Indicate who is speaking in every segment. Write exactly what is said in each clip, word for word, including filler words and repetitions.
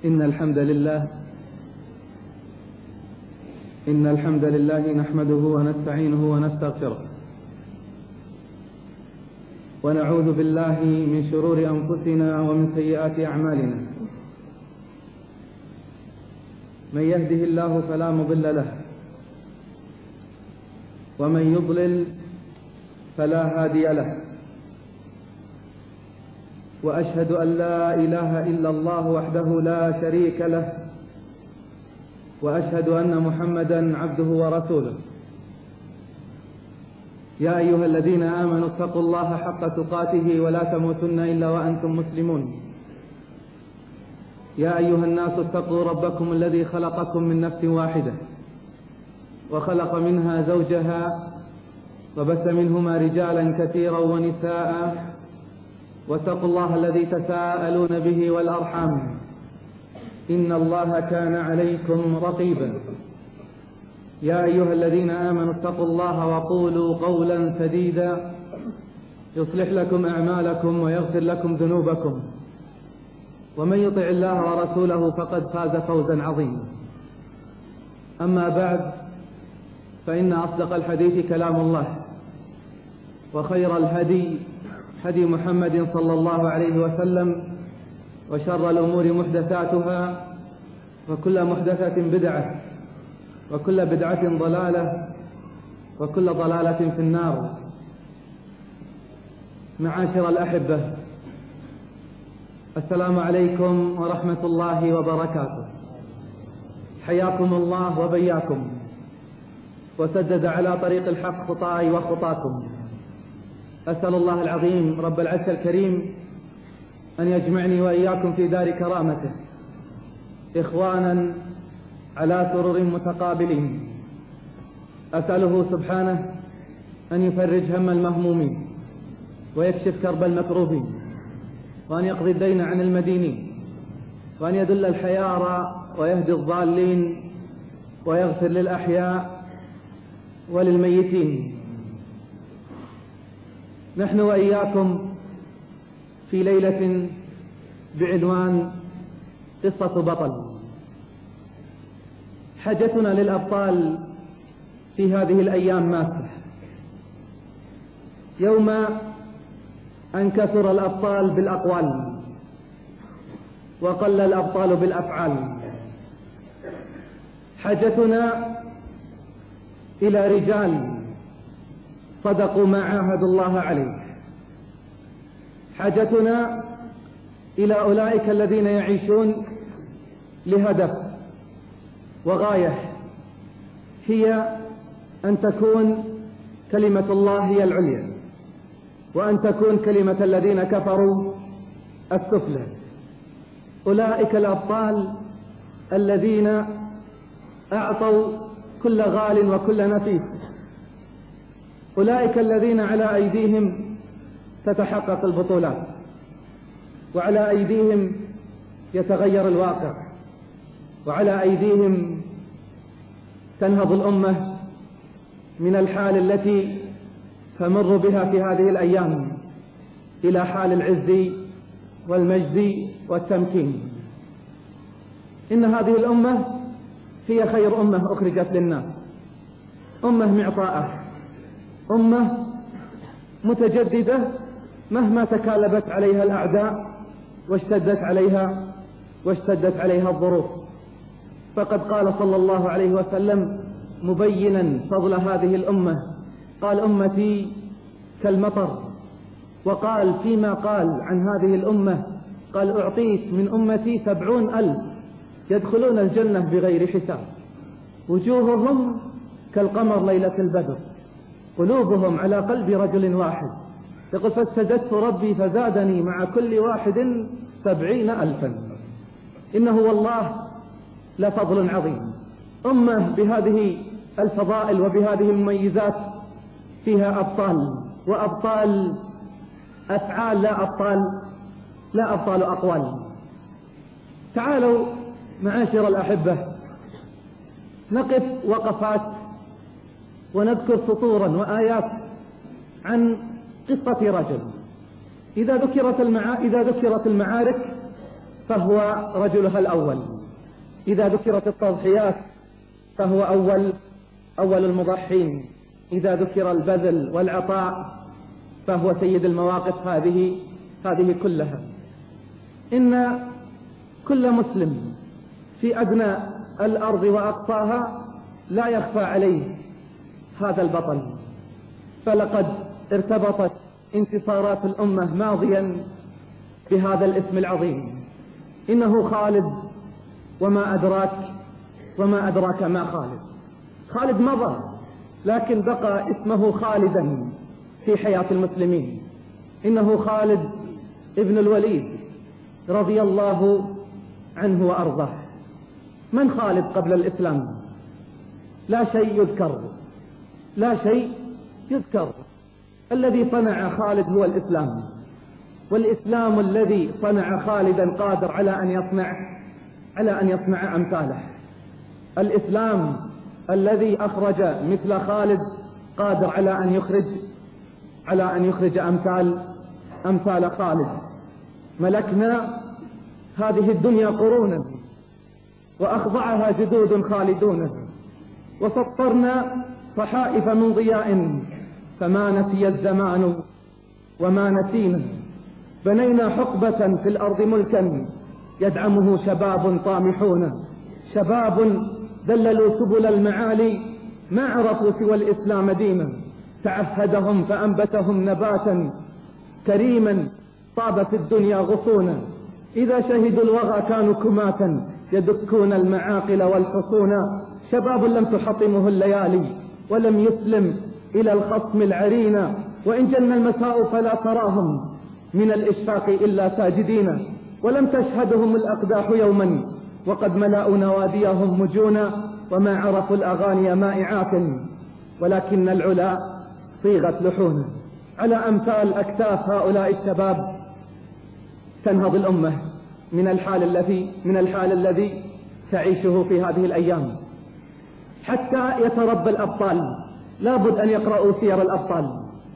Speaker 1: إن الحمد لله إن الحمد لله نحمده ونستعينه ونستغفره ونعوذ بالله من شرور أنفسنا ومن سيئات أعمالنا. من يهده الله فلا مضل له ومن يضلل فلا هادي له، وأشهد أن لا إله إلا الله وحده لا شريك له، وأشهد أن محمدا عبده ورسوله. يا أيها الذين آمنوا اتقوا الله حق تقاته ولا تموتن إلا وأنتم مسلمون. يا أيها الناس اتقوا ربكم الذي خلقكم من نفس واحدة وخلق منها زوجها وبث منهما رجالا كثيرا ونساء، واتقوا الله الذي تساءلون به والأرحام إن الله كان عليكم رقيبا. يا أيها الذين آمنوا اتقوا الله وقولوا قولا سديدا يصلح لكم أعمالكم ويغفر لكم ذنوبكم، ومن يطع الله ورسوله فقد فاز فوزا عظيما. أما بعد، فإن أصدق الحديث كلام الله، وخير الهدي هدي محمد صلى الله عليه وسلم، وشر الأمور محدثاتها، وكل محدثة بدعة، وكل بدعة ضلالة، وكل ضلالة في النار. معاشر الأحبة، السلام عليكم ورحمة الله وبركاته. حياكم الله وبياكم، وسدد على طريق الحق خطاي وخطاكم. أسأل الله العظيم رب العرش الكريم أن يجمعني وإياكم في دار كرامته إخوانا على سرر متقابلين. أسأله سبحانه أن يفرج هم المهمومين، ويكشف كرب المكروبين، وأن يقضي الدين عن المدينين، وأن يدل الحيارى ويهدي الضالين، ويغفر للأحياء وللميتين. نحن وإياكم في ليلة بعنوان قصة بطل. حاجتنا للأبطال في هذه الأيام ماسة. يوم أن كثر الأبطال بالأقوال وقل الأبطال بالأفعال. حاجتنا إلى رجال صدقوا ما عاهدوا الله عليه. حاجتنا إلى أولئك الذين يعيشون لهدف وغاية، هي أن تكون كلمة الله هي العليا، وأن تكون كلمة الذين كفروا السفلى. أولئك الأبطال الذين أعطوا كل غال وكل نفيس، أولئك الذين على أيديهم تتحقق البطولات، وعلى أيديهم يتغير الواقع، وعلى أيديهم تنهض الأمة من الحال التي تمر بها في هذه الأيام إلى حال العز والمجد والتمكين. إن هذه الأمة هي خير أمة أخرجت للناس، أمة معطاءة، أمة متجددة مهما تكالبت عليها الأعداء واشتدت عليها واشتدت عليها الظروف. فقد قال صلى الله عليه وسلم مبينا فضل هذه الأمة، قال أمتي كالمطر. وقال فيما قال عن هذه الأمة، قال أعطيت من أمتي سبعون ألف يدخلون الجنة بغير حساب، وجوههم كالقمر ليلة البدر، قلوبهم على قلب رجل واحد. يقول فاستجدت ربي فزادني مع كل واحد سبعين ألفا. إنه والله لفضل عظيم. أمة بهذه الفضائل وبهذه المميزات فيها أبطال، وأبطال أفعال لا أبطال لا أبطال أقوال. تعالوا معاشر الأحبة نقف وقفات ونذكر سطورا وآيات عن قصة رجل إذا ذكرت المعا... إذا ذكرت المعارك فهو رجلها الأول. إذا ذكرت التضحيات فهو أول أول المضحين. إذا ذكر البذل والعطاء فهو سيد المواقف هذه هذه كلها. إن كل مسلم في أدنى الأرض وأقصاها لا يخفى عليه هذا البطل، فلقد ارتبطت انتصارات الأمة ماضيا بهذا الاسم العظيم. إنه خالد، وما أدراك وما أدراك ما خالد. خالد مضى، لكن بقى اسمه خالدا في حياة المسلمين. إنه خالد ابن الوليد رضي الله عنه وأرضاه. من خالد قبل الإسلام؟ لا شيء يذكر، لا شيء يذكر. الذي صنع خالد هو الإسلام، والإسلام الذي صنع خالدا قادر على أن يصنع على أن يصنع أمثاله. الإسلام الذي أخرج مثل خالد قادر على أن يخرج على أن يخرج أمثال أمثال خالد. ملكنا هذه الدنيا قرونا، وأخضعها جدود خالدون، وسطرنا صحائف من ضياء، فما نسي الزمان وما نسينا. بنينا حقبة في الأرض ملكا يدعمه شباب طامحون، شباب دللوا سبل المعالي ما عرفوا سوى الإسلام دينا. تعهدهم فأنبتهم نباتا كريما طابت الدنيا غصونا. إذا شهدوا الوغى كانوا كماتا يدكون المعاقل والحصون. شباب لم تحطمه الليالي ولم يسلم إلى الخصم العرينا، وإن جن المساء فلا تراهم من الإشفاق إلا ساجدين. ولم تشهدهم الأقداح يوما وقد ملأوا نواديهم مجونا، وما عرفوا الأغاني مائعات ولكن العلا صيغت لحونا. على أمثال أكتاف هؤلاء الشباب تنهض الأمة من الحال الذي من الحال الذي تعيشه في هذه الأيام. حتى يتربى الأبطال لابد أن يقرأوا سير الأبطال،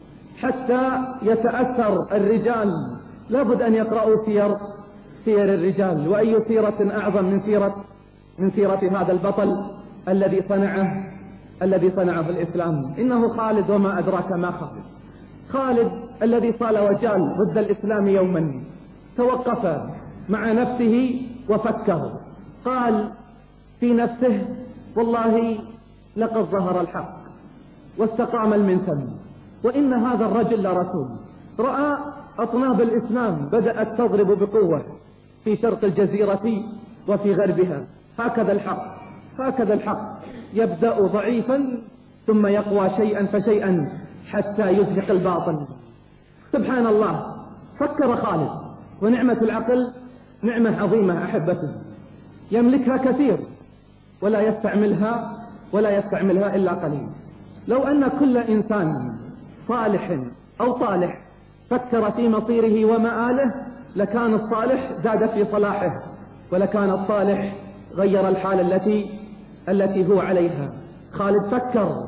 Speaker 1: حتى يتأثر الرجال لابد أن يقرأوا سير سير الرجال. وأي سيرة أعظم من سيرة من سيرة هذا البطل الذي صنعه الذي صنعه الإسلام. إنه خالد، وما أدراك ما خالد. خالد الذي صال وجال ضد الإسلام يوما، توقف مع نفسه وفكر. قال في نفسه: والله لقد ظهر الحق واستقام المنثم، وإن هذا الرجل لرسول. رأى أطناب الإسلام بدأت تضرب بقوة في شرق الجزيرة وفي غربها. هكذا الحق هكذا الحق يبدأ ضعيفا ثم يقوى شيئا فشيئا حتى يزهق الباطل. سبحان الله، فكر خالد، ونعمة العقل نعمة عظيمة أحبتي، يملكها كثير ولا يستعملها ولا يستعملها إلا قليل. لو أن كل إنسان صالح أو طالح فكر في مصيره ومآله لكان الصالح زاد في صلاحه، ولكان الصالح غير الحال التي التي هو عليها. خالد فكر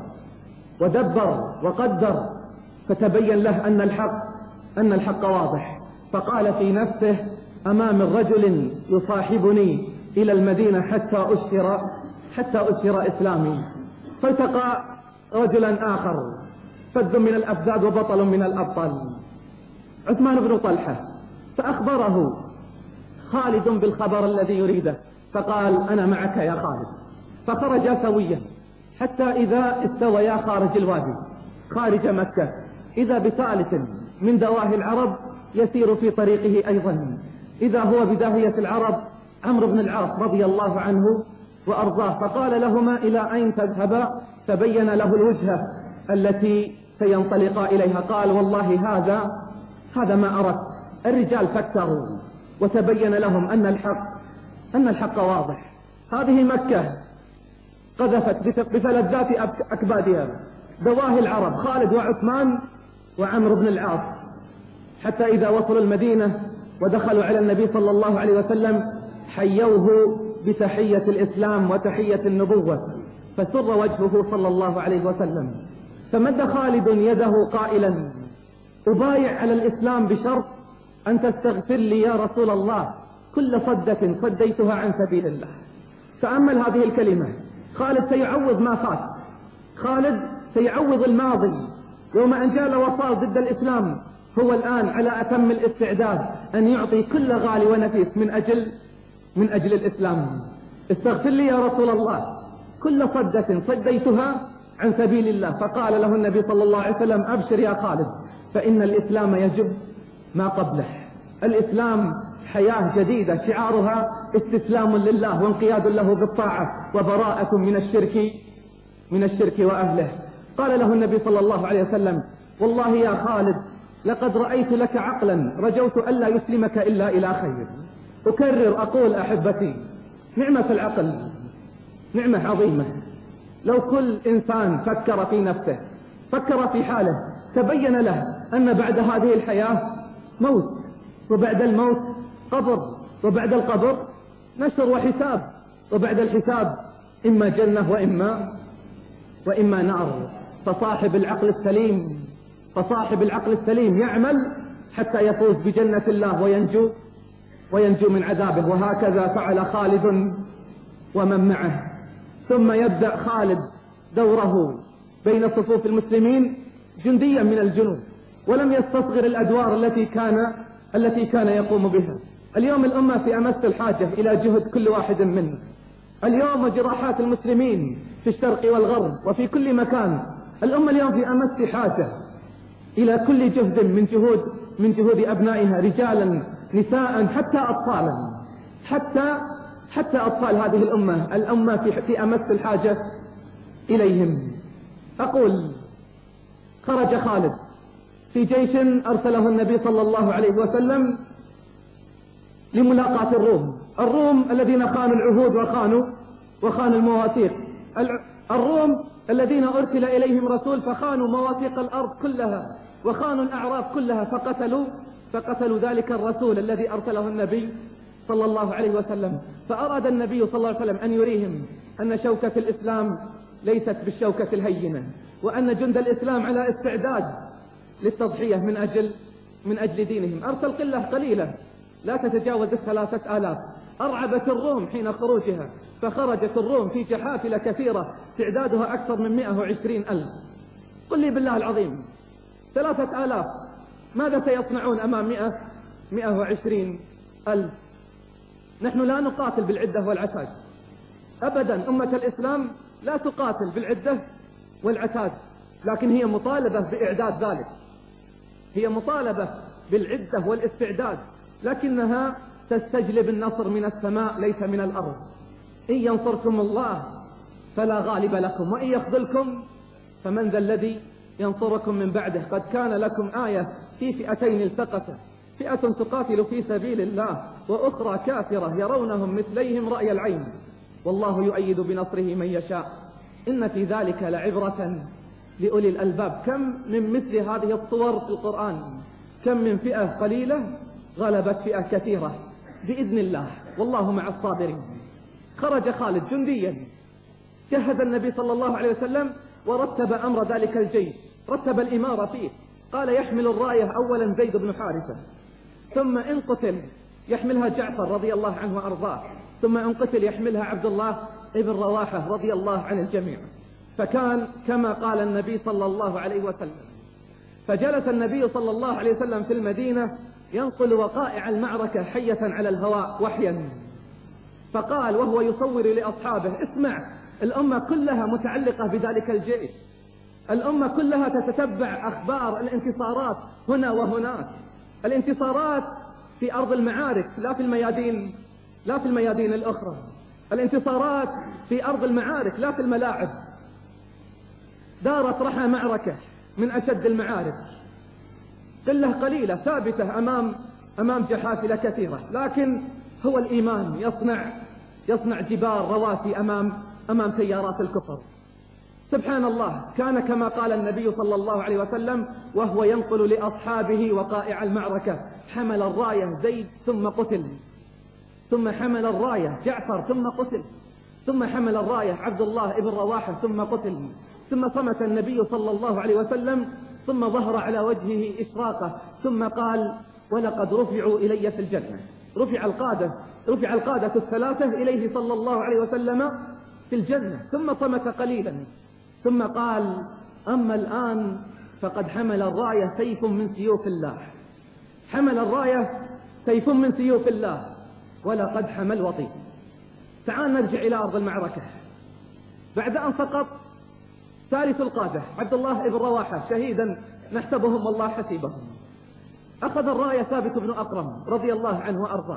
Speaker 1: ودبر وقدر، فتبين له أن الحق أن الحق واضح. فقال في نفسه: أما من رجل يصاحبني إلى المدينة حتى أشهر حتى أشهر إسلامي. فالتقى رجلا آخر فذ من الأفذاذ وبطل من الأبطال، عثمان بن طلحة، فأخبره خالد بالخبر الذي يريده، فقال: أنا معك يا خالد. فخرجا سويا حتى إذا استويا خارج الوادي خارج مكة، إذا بثالث من دواهي العرب يسير في طريقه أيضا، إذا هو بداهية العرب عمرو بن العاص رضي الله عنه وأرضاه. فقال لهما: إلى أين تذهبا؟ تبين له الوجهة التي سينطلقا إليها. قال: والله هذا هذا ما أردت. الرجال فكروا وتبين لهم أن الحق أن الحق واضح. هذه مكة قذفت بفلذات أكبادها دواهي العرب، خالد وعثمان وعمرو بن العاص، حتى إذا وصلوا المدينة ودخلوا على النبي صلى الله عليه وسلم حيوه بتحية الإسلام وتحية النبوة، فسر وجهه صلى الله عليه وسلم. فمد خالد يده قائلا: أبايع على الإسلام بشرط أن تستغفر لي يا رسول الله كل صدة صديتها عن سبيل الله. تأمل هذه الكلمة، خالد سيعوض ما فات، خالد سيعوض الماضي يوم أن جال وصال ضد الإسلام. هو الآن على أتم الاستعداد أن يعطي كل غالي ونفيس من أجل من أجل الإسلام. استغفر لي يا رسول الله كل صدة صديتها عن سبيل الله. فقال له النبي صلى الله عليه وسلم أبشر يا خالد فإن الإسلام يجب ما قبله. الإسلام حياة جديدة شعارها استسلام لله وانقياد له بالطاعة وبراءة من الشرك من الشرك وأهله. قال له النبي صلى الله عليه وسلم والله يا خالد لقد رأيت لك عقلا رجوت ألا يسلمك إلا إلى خير. أكرر أقول أحبتي نعمة العقل نعمة عظيمة. لو كل إنسان فكر في نفسه فكر في حاله تبين له أن بعد هذه الحياة موت، وبعد الموت قبر، وبعد القبر نشر وحساب، وبعد الحساب إما جنة وإما وإما نار. فصاحب العقل السليم فصاحب العقل السليم يعمل حتى يفوز بجنة الله وينجو وينجو من عذابه. وهكذا فعل خالد ومن معه. ثم يبدأ خالد دوره بين صفوف المسلمين جنديا من الجنود، ولم يستصغر الأدوار التي كان التي كان يقوم بها. اليوم الأمة في أمس الحاجة إلى جهد كل واحد منا. اليوم جراحات المسلمين في الشرق والغرب وفي كل مكان. الأمة اليوم في أمس حاجة إلى كل جهد من جهود من جهود أبنائها، رجالا نساء حتى أطفالا، حتى حتى أطفال هذه الأمة. الأمة في في أمس الحاجة إليهم. أقول خرج خالد في جيش أرسله النبي صلى الله عليه وسلم لملاقاة الروم. الروم الذين خانوا العهود وخانوا وخانوا المواثيق. الروم الذين أرسل إليهم رسول فخانوا مواثيق الأرض كلها وخانوا الأعراف كلها، فقتلوا فقتلوا ذلك الرسول الذي أرسله النبي صلى الله عليه وسلم. فأراد النبي صلى الله عليه وسلم أن يريهم أن شوكة الإسلام ليست بالشوكة الهينة، وأن جند الإسلام على استعداد للتضحية من أجل من أجل دينهم. أرسل قلة قليلة لا تتجاوز الثلاثة آلاف. أرعبت الروم حين خروجها، فخرجت الروم في جحافل كثيرة تعدادها أكثر من مئة وعشرين ألف. قل لي بالله العظيم ثلاثة آلاف ماذا سيصنعون أمام مئة مئة وعشرين ألف؟ نحن لا نقاتل بالعدة والعتاد أبدا. أمة الإسلام لا تقاتل بالعدة والعتاد، لكن هي مطالبة بإعداد ذلك. هي مطالبة بالعدة والاستعداد، لكنها تستجلب النصر من السماء ليس من الأرض. إن ينصركم الله فلا غالب لكم وإن يخذلكم فمن ذا الذي ينصركم من بعده. قد كان لكم آية في فئتين التقتا، فئة تقاتل في سبيل الله وأخرى كافرة يرونهم مثليهم رأي العين والله يؤيد بنصره من يشاء إن في ذلك لعبرة لأولي الألباب. كم من مثل هذه الصور في القرآن، كم من فئة قليلة غلبت فئة كثيرة بإذن الله والله مع الصابرين. خرج خالد جنديا، جهز النبي صلى الله عليه وسلم ورتب أمر ذلك الجيش، رتب الإمارة فيه. قال يحمل الراية أولا زيد بن حارثة، ثم إن قتل يحملها جعفر رضي الله عنه وأرضاه، ثم إن قتل يحملها عبد الله ابن رواحة رضي الله عن الجميع. فكان كما قال النبي صلى الله عليه وسلم. فجلس النبي صلى الله عليه وسلم في المدينة ينقل وقائع المعركة حية على الهواء وحيا. فقال وهو يصور لأصحابه اسمع، الأمة كلها متعلقة بذلك الجيش، الأمة كلها تتتبع أخبار الانتصارات هنا وهناك. الانتصارات في أرض المعارك لا في الميادين لا في الميادين الأخرى. الانتصارات في أرض المعارك لا في الملاعب. دارت رحى معركة من أشد المعارك، قلة قليلة ثابتة أمام أمام جحافل كثيرة، لكن هو الإيمان يصنع يصنع جبال رواسي أمام أمام تيارات الكفر. سبحان الله، كان كما قال النبي صلى الله عليه وسلم وهو ينقل لأصحابه وقائع المعركة: حمل الراية زيد ثم قتل، ثم حمل الراية جعفر ثم قتل، ثم حمل الراية عبد الله ابن رواحة ثم قتل، ثم صمت النبي صلى الله عليه وسلم، ثم ظهر على وجهه إشراقة، ثم قال: ولقد رفعوا إلي في الجنة. رفع القادة رفع القادة الثلاثة إليه صلى الله عليه وسلم في الجنة، ثم صمت قليلا ثم قال: أما الآن فقد حمل الراية سيف من سيوف الله، حمل الراية سيف من سيوف الله ولقد حمل وطي. تعال نرجع إلى أرض المعركة. بعد أن سقط ثالث القادة عبد الله بن رواحة شهيدا نحسبهم والله حسيبهم، أخذ الراية ثابت بن أقرم رضي الله عنه وأرضاه،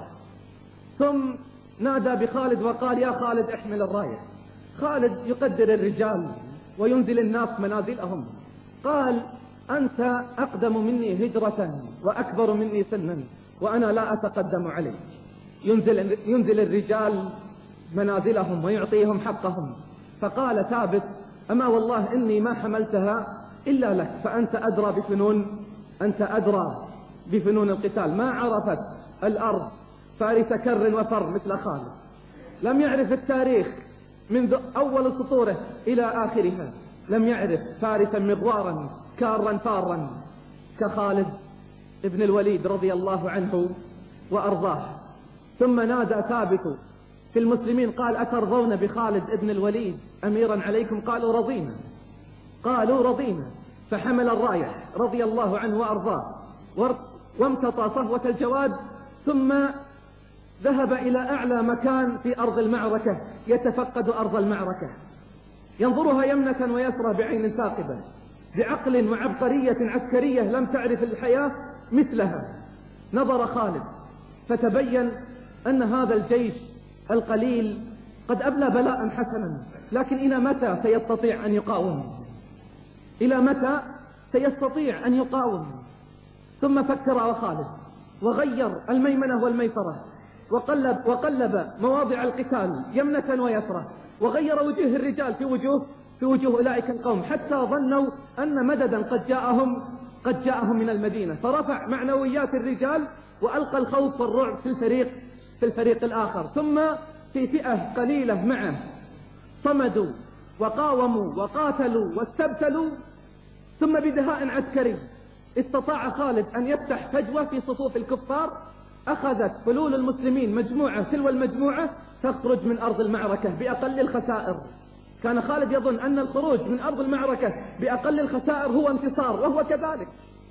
Speaker 1: ثم نادى بخالد وقال: يا خالد احمل الراية. خالد يقدر الرجال وينزل الناس منازلهم، قال: أنت أقدم مني هجرة وأكبر مني سنا وأنا لا أتقدم عليك. ينزل, ينزل الرجال منازلهم ويعطيهم حقهم. فقال ثابت: أما والله إني ما حملتها إلا لك، فأنت أدرى بفنون أنت أدرى بفنون القتال. ما عرفت الأرض فارس كر وفر مثل خالد، لم يعرف التاريخ منذ أول سطوره إلى آخرها، لم يعرف فارسا مغوارا كارا فارا كخالد ابن الوليد رضي الله عنه وأرضاه. ثم نادى ثابت في المسلمين قال: أترضون بخالد ابن الوليد أميرا عليكم؟ قالوا رضينا، قالوا رضينا. فحمل الراية رضي الله عنه وأرضاه وامتطى صهوة الجواد، ثم ذهب إلى أعلى مكان في أرض المعركة يتفقد أرض المعركة، ينظرها يمنة ويسرى بعين ثاقبة، بعقل وعبقرية عسكرية لم تعرف الحياة مثلها. نظر خالد فتبين أن هذا الجيش القليل قد أبلى بلاء حسنا، لكن إلى متى سيستطيع أن يقاوم؟ إلى متى سيستطيع أن يقاوم؟ ثم فكر وخالد وغير الميمنة والميسرة، وقلب, وقلب مواضع القتال يمنة ويسرى، وغير وجوه الرجال في وجوه في وجوه أولئك القوم، حتى ظنوا أن مددا قد جاءهم قد جاءهم من المدينة، فرفع معنويات الرجال وألقى الخوف والرعب في الفريق في الفريق الآخر. ثم في فئة قليلة معه صمدوا وقاوموا وقاتلوا واستبتلوا، ثم بدهاء عسكري استطاع خالد أن يفتح فجوة في صفوف الكفار. أخذت فلول المسلمين مجموعة تلو المجموعة تخرج من أرض المعركة بأقل الخسائر. كان خالد يظن أن الخروج من أرض المعركة بأقل الخسائر هو انتصار، وهو كذلك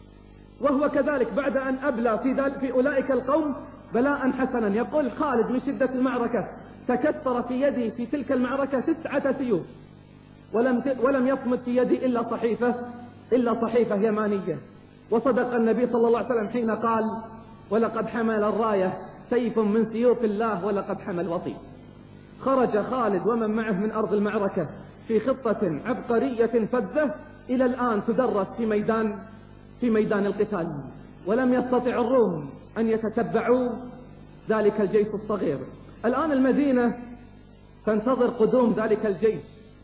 Speaker 1: وهو كذلك بعد أن أبلى في, ذلك في أولئك القوم بلاء حسنا. يقول خالد: من شدة المعركة تكسر في يدي في تلك المعركة تسعة سيوف، ولم ولم يصمد في يدي إلا صحيفة إلا صحيفة يمانية. وصدق النبي صلى الله عليه وسلم حين قال: ولقد حمل الراية سيف من سيوف الله ولقد حمل وطي. خرج خالد ومن معه من أرض المعركة في خطة عبقرية فذة إلى الآن تدرس في ميدان في ميدان القتال، ولم يستطع الروم أن يتتبعوا ذلك الجيش الصغير. الآن المدينة تنتظر قدوم ذلك الجيش،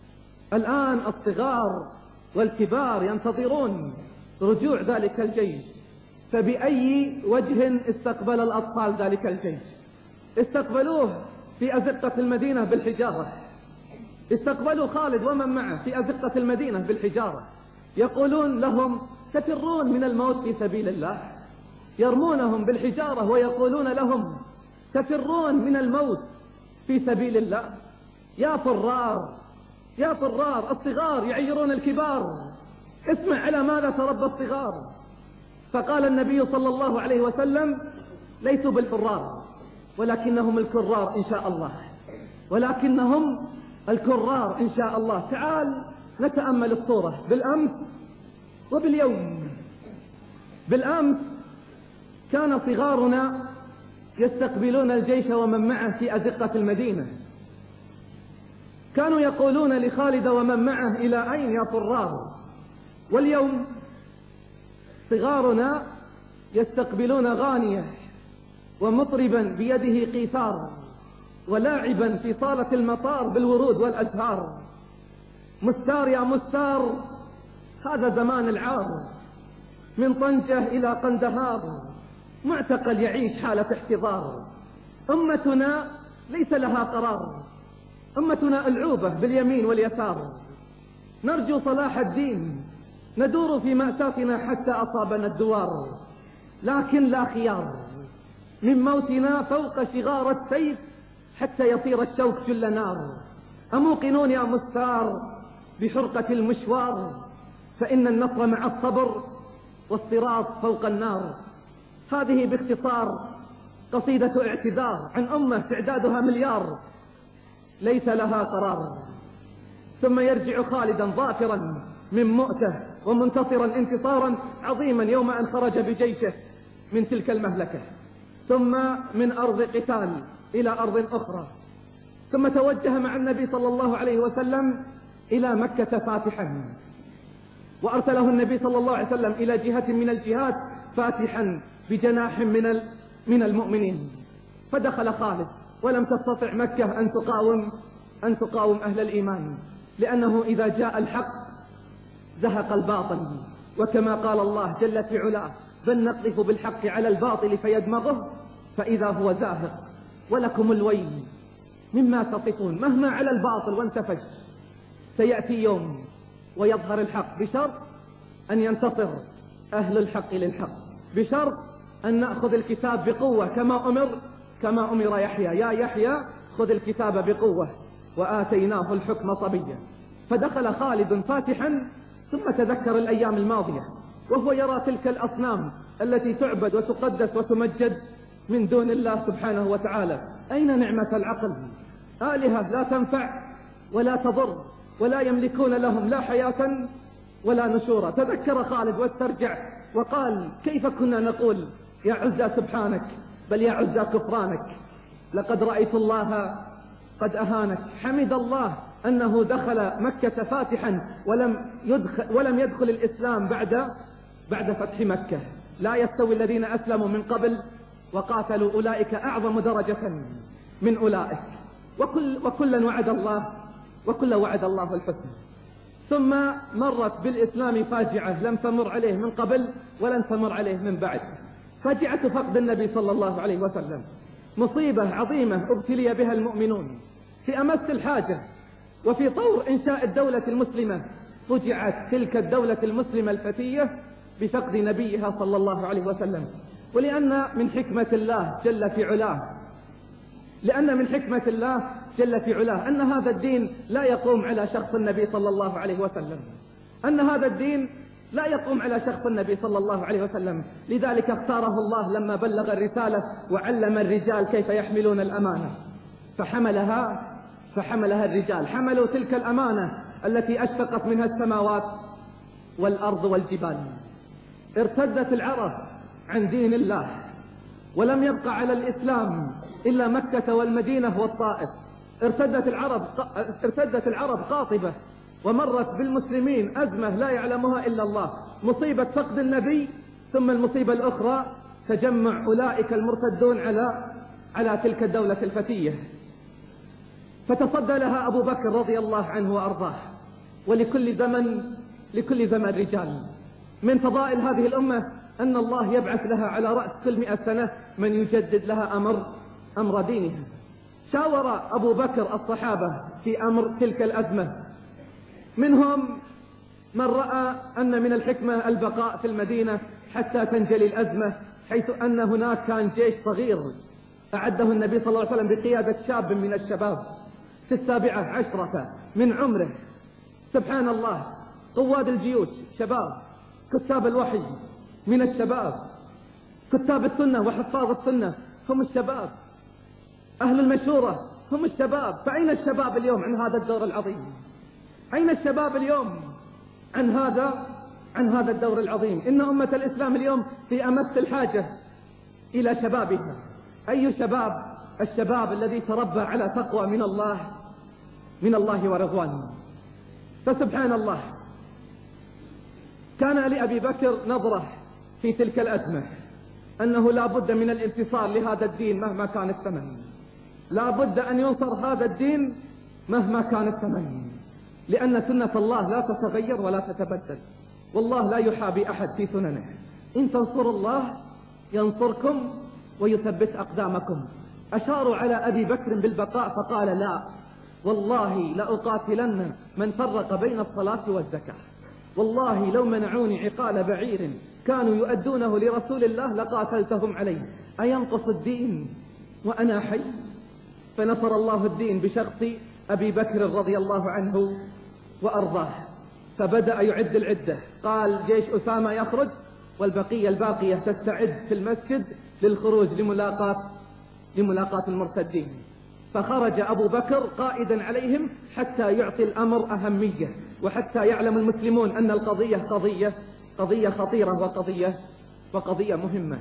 Speaker 1: الآن الصغار والكبار ينتظرون رجوع ذلك الجيش. فبأي وجه استقبل الأطفال ذلك الجيش؟ استقبلوه في أزقة المدينة بالحجارة، استقبلوا خالد ومن معه في أزقة المدينة بالحجارة، يقولون لهم: تفرون من الموت في سبيل الله. يرمونهم بالحجارة ويقولون لهم: تفرون من الموت في سبيل الله. يا فرار يا فرار. الصغار يعيرون الكبار. اسمع على ماذا تربى الصغار. فقال النبي صلى الله عليه وسلم: ليسوا بالفرار ولكنهم الكرار إن شاء الله، ولكنهم الكرار إن شاء الله. تعال نتأمل الصورة بالأمس وباليوم. بالأمس كان صغارنا يستقبلون الجيش ومن معه في أزقة المدينة، كانوا يقولون لخالد ومن معه: إلى أين يا فرار؟ واليوم صغارنا يستقبلون غانية ومطربا بيده قيثار ولاعبا في صالة المطار بالورود والأزهار. مستار يا مستار، هذا زمان العار، من طنجة إلى قندهار، معتقل يعيش حالة احتضار. أمتنا ليس لها قرار، أمتنا ألعوبة باليمين واليسار، نرجو صلاح الدين، ندور في مأساتنا حتى أصابنا الدوار، لكن لا خيار، من موتنا فوق شغار السيف حتى يطير الشوك جل نار. أموقنون يا مستار بحرقة المشوار، فإن النصر مع الصبر والصراط فوق النار. هذه باختصار قصيدة اعتذار عن أمة تعدادها مليار ليس لها قرار. ثم يرجع خالدا ظافرا من مؤته ومنتصرا انتصارا عظيما يوم أن خرج بجيشه من تلك المهلكة، ثم من أرض قتال إلى أرض أخرى، ثم توجه مع النبي صلى الله عليه وسلم إلى مكة فاتحا، وأرسله النبي صلى الله عليه وسلم إلى جهة من الجهات فاتحا بجناح من من المؤمنين. فدخل خالد ولم تستطع مكة أن تقاوم أن تقاوم أهل الإيمان، لأنه إذا جاء الحق زهق الباطل، وكما قال الله جل في علاه: بل نقذف بالحق على الباطل فيدمغه فإذا هو زاهق ولكم الويل مما تصفون. مهما على الباطل وانتفش سيأتي يوم ويظهر الحق، بشرط أن ينتصر أهل الحق للحق، بشرط أن نأخذ الكتاب بقوة كما أمر كما أمر يحيى: يا يحيى خذ الكتاب بقوة وآتيناه الحكم صبيا. فدخل خالد فاتحا، ثم تذكر الأيام الماضية وهو يرى تلك الأصنام التي تعبد وتقدس وتمجد من دون الله سبحانه وتعالى. أين نعمة العقل؟ آلهة لا تنفع ولا تضر ولا يملكون لهم لا حياة ولا نشورا. تذكر خالد واسترجع وقال: كيف كنا نقول يا عزى سبحانك، بل يا عزى كفرانك، لقد رأيت الله قد أهانك. حمد الله أنه دخل مكة فاتحا ولم يدخل, ولم يدخل الإسلام بعد بعد فتح مكة. لا يستوي الذين أسلموا من قبل وقاتلوا أولئك أعظم درجة من أولئك، وكل وكلا وعد الله وكل وعد الله الحسنى. ثم مرت بالإسلام فاجعة لم تمر عليه من قبل ولن تمر عليه من بعد، فاجعة فقد النبي صلى الله عليه وسلم، مصيبة عظيمة ابتلي بها المؤمنون في أمس الحاجة. وفي طور إنشاء الدولة المسلمة فجعت تلك الدولة المسلمة الفتية بفقد نبيها صلى الله عليه وسلم. ولأن من حكمة الله جل في علاه لأن من حكمة الله جل في علاه أن هذا الدين لا يقوم على شخص النبي صلى الله عليه وسلم، أن هذا الدين لا يقوم على شخص النبي صلى الله عليه وسلم. لذلك اختاره الله لما بلغ الرسالة وعلم الرجال كيف يحملون الأمانة، فحملها فحملها الرجال، حملوا تلك الأمانة التي أشفقت منها السماوات والأرض والجبال. ارتدت العرب عن دين الله ولم يبقى على الإسلام إلا مكة والمدينة والطائف. ارتدت العرب ارتدت العرب قاطبة، ومرت بالمسلمين أزمة لا يعلمها إلا الله، مصيبة فقد النبي، ثم المصيبة الأخرى تجمع أولئك المرتدون على على تلك الدولة الفتية. فتصدى لها أبو بكر رضي الله عنه وأرضاه. ولكل زمن لكل زمن رجال. من فضائل هذه الأمة أن الله يبعث لها على رأس كل مئة سنة من يجدد لها أمر أمر دينها. شاور أبو بكر الصحابة في أمر تلك الأزمة، منهم من رأى أن من الحكمة البقاء في المدينة حتى تنجلي الأزمة، حيث أن هناك كان جيش صغير أعده النبي صلى الله عليه وسلم بقيادة شاب من الشباب في السابعة عشرة من عمره. سبحان الله، قواد الجيوش شباب، كتاب الوحي من الشباب، كتاب السنة وحفاظ السنة هم الشباب، أهل المشورة هم الشباب. فأين الشباب اليوم عن هذا الدور العظيم؟ أين الشباب اليوم عن هذا عن هذا الدور العظيم؟ إن أمة الإسلام اليوم في أمس الحاجة إلى شبابها. أي شباب؟ الشباب الذي تربى على تقوى من الله من الله ورضوانه. فسبحان الله، كان لأبي بكر نظرة في تلك الأزمة أنه لا بد من الانتصار لهذا الدين مهما كان الثمن، لا بد أن ينصر هذا الدين مهما كان الثمن، لأن سنة الله لا تتغير ولا تتبدل، والله لا يحابي أحد في سننه. إن تنصروا الله ينصركم ويثبت أقدامكم. أشاروا على أبي بكر بالبقاء فقال: لا والله لأقاتلن من فرق بين الصلاة والزكاة، والله لو منعوني عقال بعير كانوا يؤدونه لرسول الله لقاتلتهم عليه. أينقص الدين وأنا حي؟ فنصر الله الدين بشخص أبي بكر رضي الله عنه وأرضاه، فبدأ يعد العدة. قال جيش أسامة يخرج والبقية الباقية تستعد في المسجد للخروج لملاقاة لملاقاة المرتدين. فخرج أبو بكر قائدا عليهم حتى يعطي الأمر أهمية، وحتى يعلم المسلمون أن القضية قضية قضية خطيرة وقضية وقضية مهمة.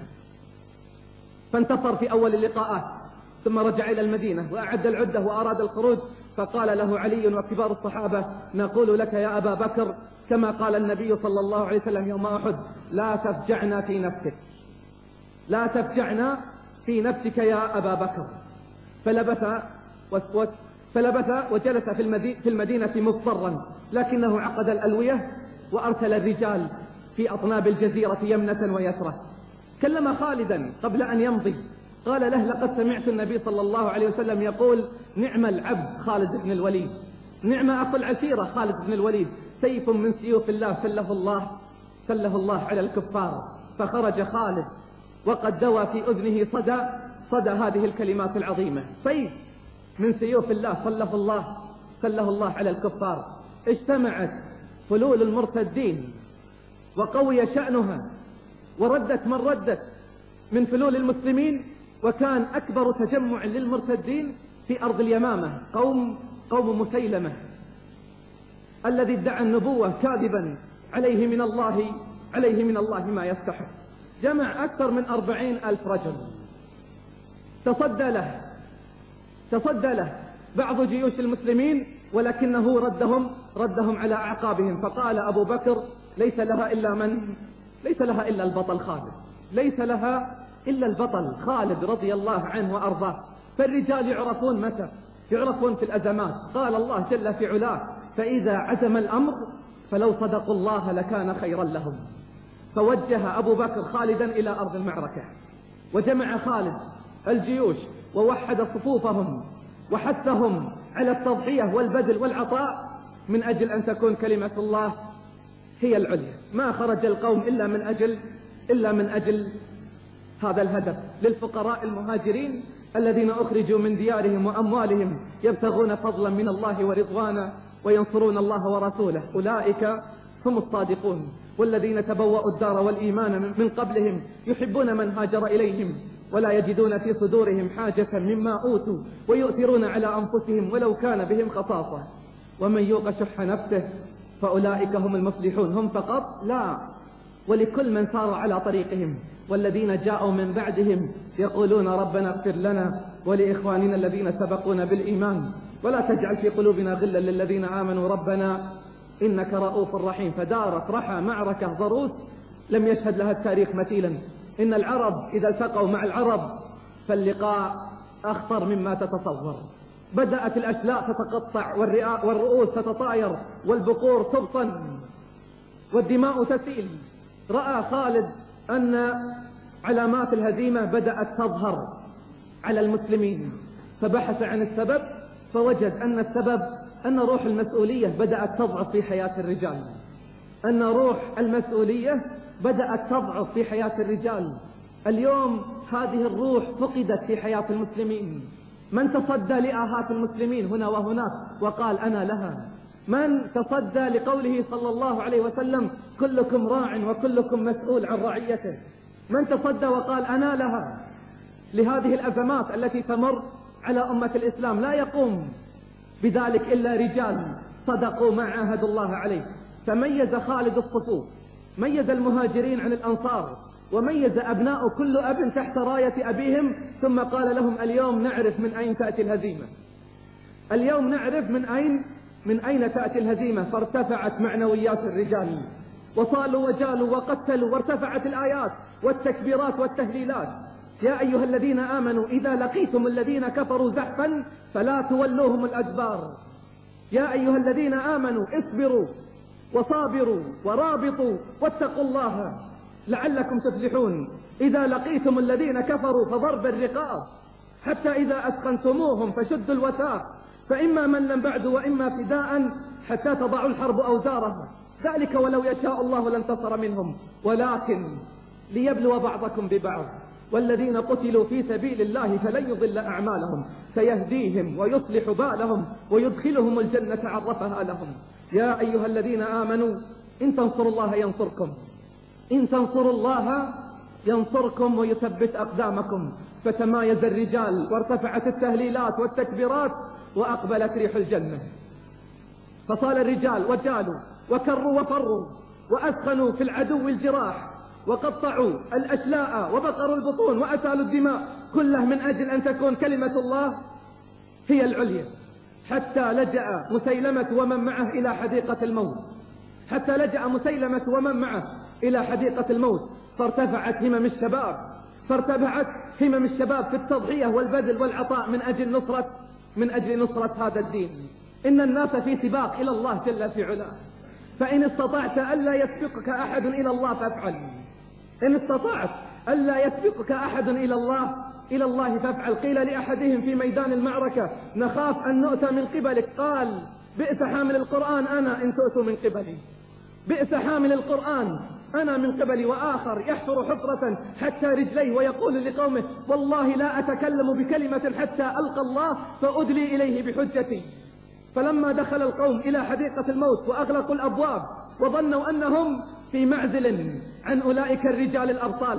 Speaker 1: فانتصر في أول اللقاءات، ثم رجع إلى المدينة وأعد العدة وأراد الخروج، فقال له علي وكبار الصحابة: نقول لك يا أبا بكر كما قال النبي صلى الله عليه وسلم يوم أحد: لا تفجعنا في نفسك، لا تفجعنا في نفسك يا أبا بكر. فلبث وسوس فلبث وجلس في, في المدينة مضطرا، لكنه عقد الألوية وأرسل الرجال في أطناب الجزيرة يمنة ويسرة. كلم خالدا قبل أن يمضي، قال له: لقد سمعت النبي صلى الله عليه وسلم يقول: نعم العبد خالد بن الوليد، نعم أخو العشيرة خالد بن الوليد، سيف من سيوف الله سله الله سله الله على الكفار. فخرج خالد وقد دوى في أذنه صدى صدى هذه الكلمات العظيمة: سيف من سيوف الله سله الله سله الله على الكفار. اجتمعت فلول المرتدين وقوي شأنها، وردت من ردت من فلول المسلمين، وكان أكبر تجمع للمرتدين في أرض اليمامة قوم قوم مسيلمة الذي ادعى النبوة كاذبا عليه من الله عليه من الله ما يستحق. جمع أكثر من أربعين ألف رجل، تصدى له تصدى له بعض جيوش المسلمين، ولكنه ردهم ردهم على أعقابهم. فقال أبو بكر: ليس لها إلا من ليس لها إلا البطل خالد، ليس لها إلا البطل خالد رضي الله عنه وأرضاه. فالرجال يعرفون متى؟ يعرفون في الأزمات. قال الله جل في علاه: فإذا عزم الأمر فلو صدقوا الله لكان خيرا لهم. فوجه أبو بكر خالدا إلى أرض المعركة، وجمع خالد الجيوش ووحد صفوفهم وحثهم على التضحية والبذل والعطاء من أجل أن تكون كلمة الله هي العليا. ما خرج القوم إلا من أجل إلا من أجل هذا الهدف، للفقراء المهاجرين الذين أخرجوا من ديارهم وأموالهم يبتغون فضلا من الله ورضوانا وينصرون الله ورسوله. أولئك هم الصادقون، والذين تبوأوا الدار والإيمان من قبلهم يحبون من هاجر إليهم ولا يجدون في صدورهم حاجة مما أوتوا ويؤثرون على أنفسهم ولو كان بهم خصاصة. ومن يوق شح نفسه فأولئك هم المفلحون. هم فقط؟ لا، ولكل من سار على طريقهم. والذين جاءوا من بعدهم يقولون ربنا اغفر لنا ولإخواننا الذين سبقونا بالإيمان ولا تجعل في قلوبنا غلا للذين آمنوا ربنا إنك رؤوف رحيم. فدارت رحى معركة ضروس لم يشهد لها التاريخ مثيلا. إن العرب إذا التقوا مع العرب فاللقاء أخطر مما تتصور. بدأت الأشلاء تتقطع والرؤوس تتطاير والبقور تبطن والدماء تسيل. رأى خالد أن علامات الهزيمة بدأت تظهر على المسلمين، فبحث عن السبب فوجد أن السبب أن روح المسؤولية بدأت تضعف في حياة الرجال، أن روح المسؤولية بدأت تضعف في حياة الرجال. اليوم هذه الروح فقدت في حياة المسلمين. من تصدى لآهات المسلمين هنا وهناك وقال أنا لها؟ من تصدى لقوله صلى الله عليه وسلم كلكم راع وكلكم مسؤول عن رعيته؟ من تصدى وقال أنا لها لهذه الأزمات التي تمر على أمة الإسلام؟ لا يقوم بذلك إلا رجال صدقوا ما عاهدوا الله عليه. فميز خالد الصفوف، ميز المهاجرين عن الأنصار، وميز أبناء كل أب تحت راية أبيهم، ثم قال لهم اليوم نعرف من أين تأتي الهزيمة، اليوم نعرف من أين من أين تأتي الهزيمة. فارتفعت معنويات الرجال وصالوا وجالوا وقتلوا، وارتفعت الآيات والتكبيرات والتهليلات. يا أيها الذين آمنوا إذا لقيتم الذين كفروا زحفا فلا تولوهم الأدبار. يا أيها الذين آمنوا اصبروا وصابروا ورابطوا واتقوا الله لعلكم تفلحون. إذا لقيتم الذين كفروا فضرب الرقاب حتى إذا أثخنتموهم فشدوا الوثاق، فإما منا بعد وإما فداء حتى تضعوا الحرب أوزارها. ذلك ولو يشاء الله لانتصر منهم ولكن ليبلو بعضكم ببعض والذين قتلوا في سبيل الله فلن يضل أعمالهم سيهديهم ويصلح بالهم ويدخلهم الجنة عرفها لهم. يا أيها الذين آمنوا إن تنصروا الله ينصركم، إن تنصروا الله ينصركم ويثبت أقدامكم. فتمايز الرجال وارتفعت التهليلات والتكبيرات وأقبلت ريح الجنة، فصال الرجال وجالوا وكروا وفروا وأثخنوا في العدو الجراح وقطعوا الأشلاء وبقروا البطون وأسالوا الدماء، كله من أجل أن تكون كلمة الله هي العليا. حتى لجأ مسيلمة ومن معه إلى حديقة الموت، حتى لجأ مسيلمة ومن معه إلى حديقة الموت، فارتفعت همم الشباب فارتفعت همم الشباب في التضحية والبذل والعطاء من أجل نصرة من أجل نصرة هذا الدين. إن الناس في سباق إلى الله جل في علاه، فإن استطعت ألا يسبقك أحد إلى الله فافعل، إن استطعت ألا يسبقك أحد إلى الله إلى الله فافعل. قيل لأحدهم في ميدان المعركة نخاف أن نؤتى من قبلك، قال بئس حامل القرآن أنا إن تؤتوا من قبلي، بئس حامل القرآن أنا من قبلي. وآخر يحفر حفرة حتى رجليه ويقول لقومه والله لا أتكلم بكلمة حتى ألقى الله فأدلي إليه بحجتي. فلما دخل القوم إلى حديقة الموت وأغلقوا الأبواب وظنوا أنهم في معزل عن أولئك الرجال الأبطال،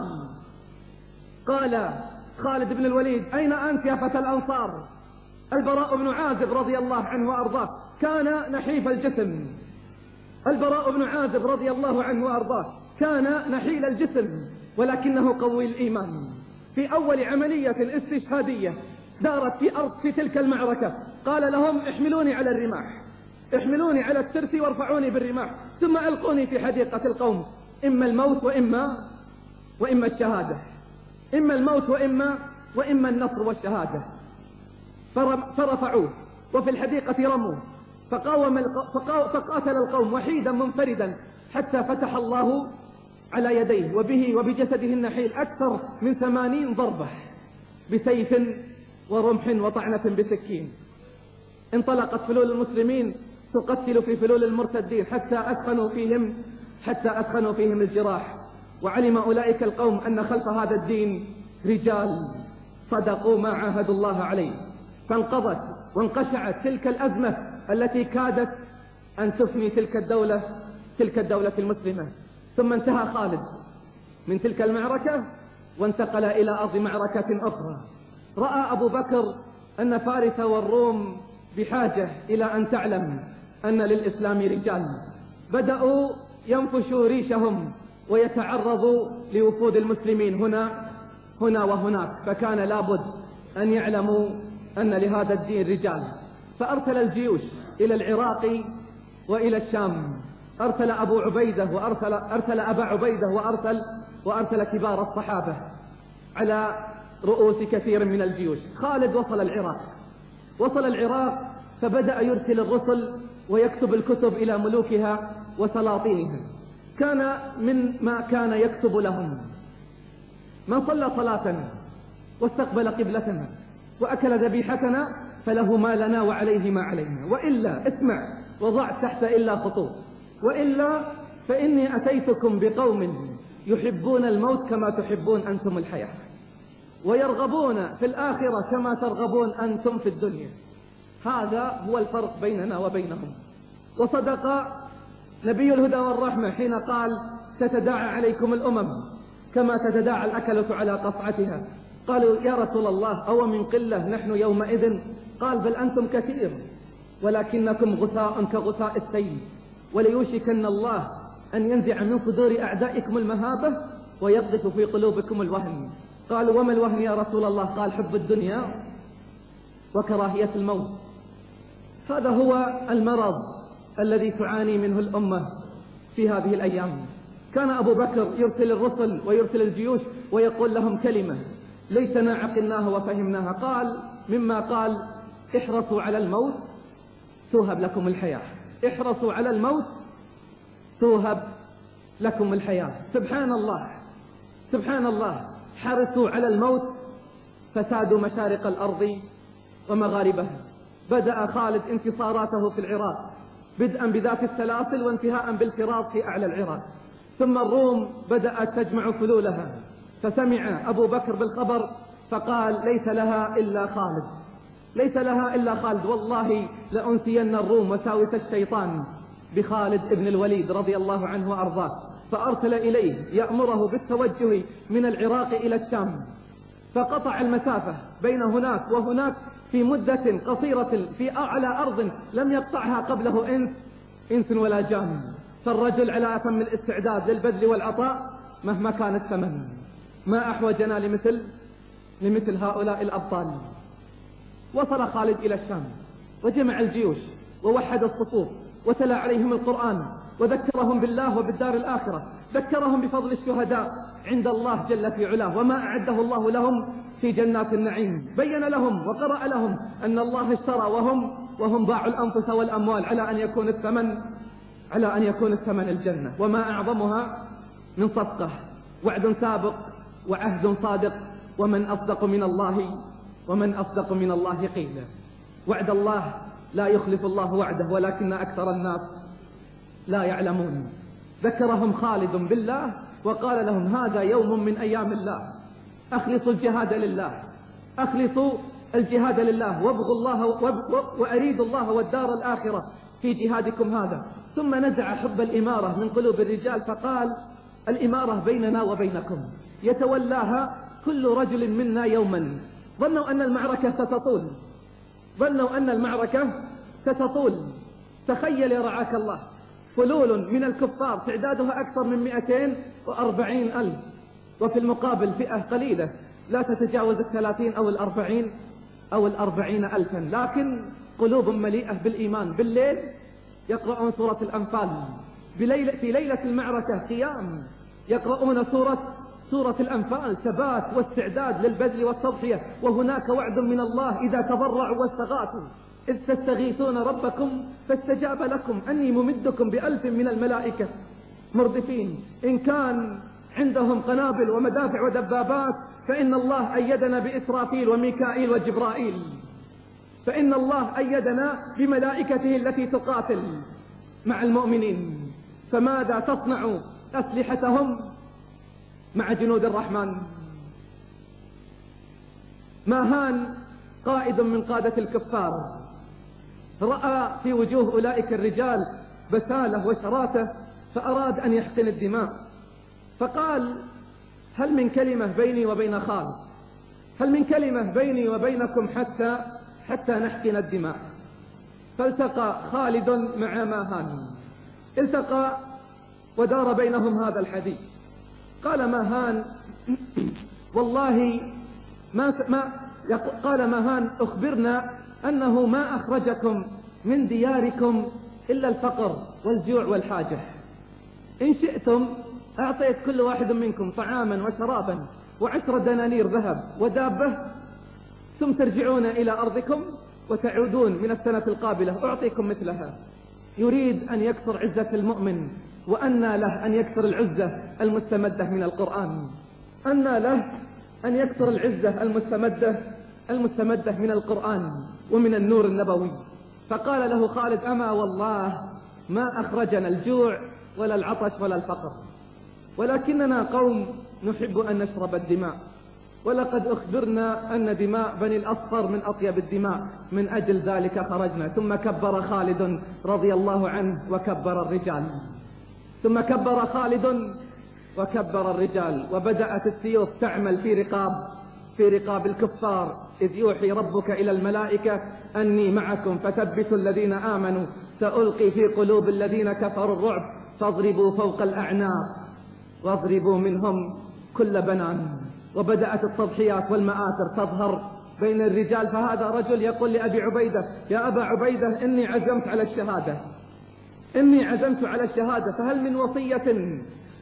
Speaker 1: قال خالد بن الوليد أين أنت يا فتى الأنصار؟ البراء بن عازب رضي الله عنه وأرضاه كان نحيف الجسم، البراء بن عازب رضي الله عنه وأرضاه كان نحيل الجسم ولكنه قوي الإيمان. في أول عملية استشهادية دارت في أرض في تلك المعركة قال لهم احملوني على الرماح، احملوني على الترس وارفعوني بالرماح ثم ألقوني في حديقة القوم، إما الموت وإما وإما الشهادة، إما الموت وإما وإما النصر والشهادة. فرفعوه وفي الحديقة رموه فقاوم فقاتل القوم وحيدا منفردا حتى فتح الله على يديه وبه وبجسده النحيل أكثر من ثمانين ضربة بسيف ورمح وطعنة بسكين. انطلقت فلول المسلمين تقتل في فلول المرتدين حتى أثخنوا فيهم حتى أثخنوا فيهم الجراح. وعلم أولئك القوم أن خلف هذا الدين رجال صدقوا ما عاهدوا الله عليه، فانقضت وانقشعت تلك الأزمة التي كادت أن تفني تلك الدولة تلك الدولة المسلمة. ثم انتهى خالد من تلك المعركة وانتقل إلى أرض معركة أخرى. رأى أبو بكر أن فارس والروم بحاجة إلى أن تعلم أن للإسلام رجال، بدأوا ينفشوا ريشهم ويتعرضوا لوفود المسلمين هنا هنا وهناك، فكان لابد أن يعلموا أن لهذا الدين رجال. فأرسل الجيوش إلى العراق وإلى الشام، أرسل أبو عبيدة وأرسل أرسل أبا عبيدة وأرسل وأرسل كبار الصحابة على رؤوس كثير من الجيوش. خالد وصل العراق وصل العراق فبدأ يرسل الرسل ويكتب الكتب إلى ملوكها وسلاطينها. كان من ما كان يكتب لهم من صلى صلاتنا واستقبل قبلتنا وأكل ذبيحتنا فله ما لنا وعليه ما علينا، وإلا اسمع وضع تحت إلا خطوط، وإلا فإني أتيتكم بقوم يحبون الموت كما تحبون أنتم الحياة، ويرغبون في الآخرة كما ترغبون أنتم في الدنيا. هذا هو الفرق بيننا وبينهم. وصدق نبي الهدى والرحمة حين قال تتداعى عليكم الأمم كما تتداعى الأكلة على قصعتها. قالوا يا رسول الله أو من قلة نحن يومئذ؟ قال بل أنتم كثير ولكنكم غثاء كغثاء السيل، وليوشكن الله أن ينزع من صدور أعدائكم المهابة ويقذف في قلوبكم الوهن. قالوا وما الوهن يا رسول الله؟ قال حب الدنيا وكراهية الموت. هذا هو المرض الذي تعاني منه الأمة في هذه الأيام. كان أبو بكر يرسل الرسل ويرسل الجيوش ويقول لهم كلمة ليسنا عقلناها وفهمناها. قال مما قال احرصوا على الموت توهب لكم الحياة، احرصوا على الموت توهب لكم الحياة. سبحان الله سبحان الله، حرصوا على الموت فسادوا مشارق الأرض ومغاربها. بدأ خالد انتصاراته في العراق بدءا بذات السلاسل وانتهاء بالفراط في أعلى العراق، ثم الروم بدأت تجمع فلولها فسمع أبو بكر بالخبر فقال ليس لها إلا خالد، ليس لها إلا خالد، والله لأنسين الروم وساوس الشيطان بخالد بن الوليد رضي الله عنه وأرضاه. فأرسل إليه يأمره بالتوجه من العراق إلى الشام، فقطع المسافة بين هناك وهناك في مدة قصيرة في أعلى أرض لم يقطعها قبله إنس إنس ولا جان. فالرجل على أتم الاستعداد للبذل والعطاء مهما كان الثمن. ما أحوجنا لمثل لمثل هؤلاء الأبطال. وصل خالد إلى الشام وجمع الجيوش ووحد الصفوف وتلا عليهم القرآن وذكرهم بالله وبالدار الآخرة، ذكرهم بفضل الشهداء عند الله جل في علاه وما أعده الله لهم في جنات النعيم. بين لهم وقرأ لهم أن الله اشترى وهم وهم باعوا الأنفس والأموال على أن يكون الثمن على أن يكون الثمن الجنة. وما أعظمها من صفقة، وعد سابق وعهد صادق، ومن أصدق من الله ومن أصدق من الله قيلا. وعد الله لا يخلف الله وعده ولكن أكثر الناس لا يعلمون. ذكرهم خالد بالله وقال لهم هذا يوم من أيام الله، أخلصوا الجهاد لله، أخلصوا الجهاد لله وابغوا الله وأريدوا الله والدار الآخرة في جهادكم هذا. ثم نزع حب الإمارة من قلوب الرجال فقال الإمارة بيننا وبينكم يتولاها كل رجل منا يوما. ظنوا أن المعركة ستطول ظنوا أن المعركة ستطول تخيل يا رعاك الله فلول من الكفار تعدادها أكثر من مئتين وأربعين ألف، وفي المقابل فئة قليلة لا تتجاوز الثلاثين أو الأربعين أو الأربعين ألفا، لكن قلوب مليئة بالإيمان. بالليل يقرؤون سورة الأنفال، بليلة في ليلة المعركة قيام يقرؤون سورة سورة الأنفال، ثبات واستعداد للبذل والتضحية. وهناك وعد من الله إذا تضرعوا واستغاثوا إذ تستغيثون ربكم فاستجاب لكم أني ممدكم بألف من الملائكة مردفين. إن كان عندهم قنابل ومدافع ودبابات فإن الله أيدنا بإسرافيل وميكائيل وجبرائيل، فإن الله أيدنا بملائكته التي تقاتل مع المؤمنين. فماذا تصنع أسلحتهم مع جنود الرحمن؟ ماهان قائد من قادة الكفار رأى في وجوه أولئك الرجال بسالة وشراسة فأراد أن يحقن الدماء، فقال هل من كلمة بيني وبين خالد، هل من كلمة بيني وبينكم حتى حتى نحقن الدماء؟ فالتقى خالد مع ماهان، التقى ودار بينهم هذا الحديث. قال ماهان والله ما ما قال ماهان أخبرنا أنه ما أخرجكم من دياركم إلا الفقر والجوع والحاجة. إن شئتم أعطيت كل واحد منكم طعاما وشرابا وعشر دنانير ذهب ودابة ثم ترجعون إلى أرضكم وتعودون من السنة القابلة أعطيكم مثلها. يريد أن يكسر عزة المؤمن، وأنى له أن يكسر العزة المستمدة من القرآن، أنى له أن يكسر العزة المستمدة المستمدة من القرآن ومن النور النبوي. فقال له خالد أما والله ما أخرجنا الجوع ولا العطش ولا الفقر، ولكننا قوم نحب أن نشرب الدماء، ولقد أخبرنا أن دماء بني الأصفر من أطيب الدماء، من أجل ذلك خرجنا. ثم كبر خالد رضي الله عنه وكبر الرجال، ثم كبر خالد وكبر الرجال، وبدأت السيوف تعمل في رقاب في رقاب الكفار، إذ يوحي ربك إلى الملائكة أني معكم فثبتوا الذين آمنوا سألقي في قلوب الذين كفروا الرعب فاضربوا فوق الأعناق واضربوا منهم كل بنان. وبدأت التضحيات والمآثر تظهر بين الرجال. فهذا رجل يقول لأبي عبيدة يا أبا عبيدة إني عزمت على الشهادة إني عزمت على الشهادة فهل من وصية